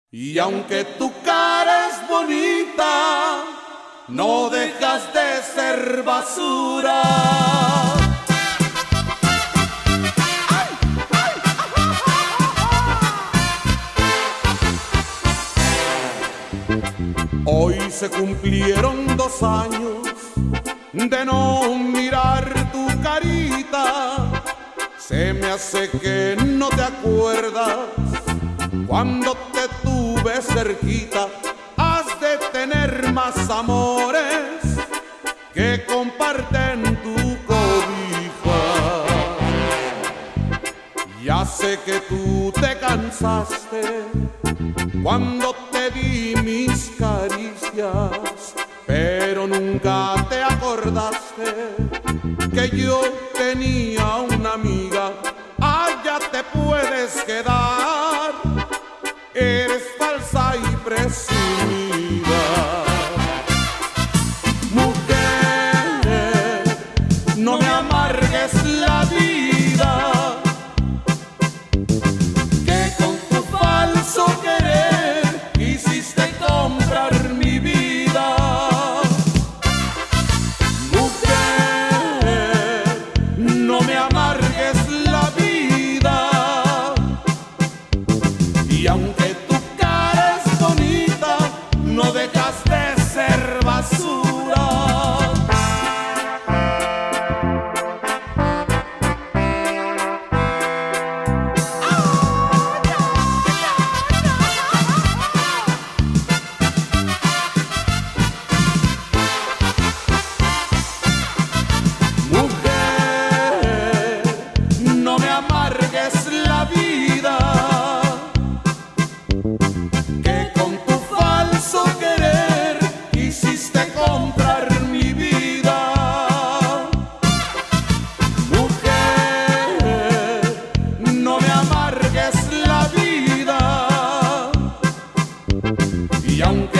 Y aunque tu cara es bonita, no dejas de ser basura. Hoy se cumplieron 2 años de no mirar tu carita. Se me hace que no te acuerdas cuando te tuve cerquita. Has de tener más amores que comparten tu cobija. Ya sé que tú te cansaste cuando te di mis caricias, pero nunca te acordaste que yo tenía una amiga. Allá te puedes quedar, eres falsa y presumida. Mujer, no me amargues la vida, que con tu falso querer quisiste comprar mi vida. Mujer, no me amargues la vida, y aunque tu cara es bonita, no dejas de ser basura. Mujer, no me amargues la vida, que con tu falso querer quisiste comprar mi vida. Mujer, no me amargues la vida, y aunque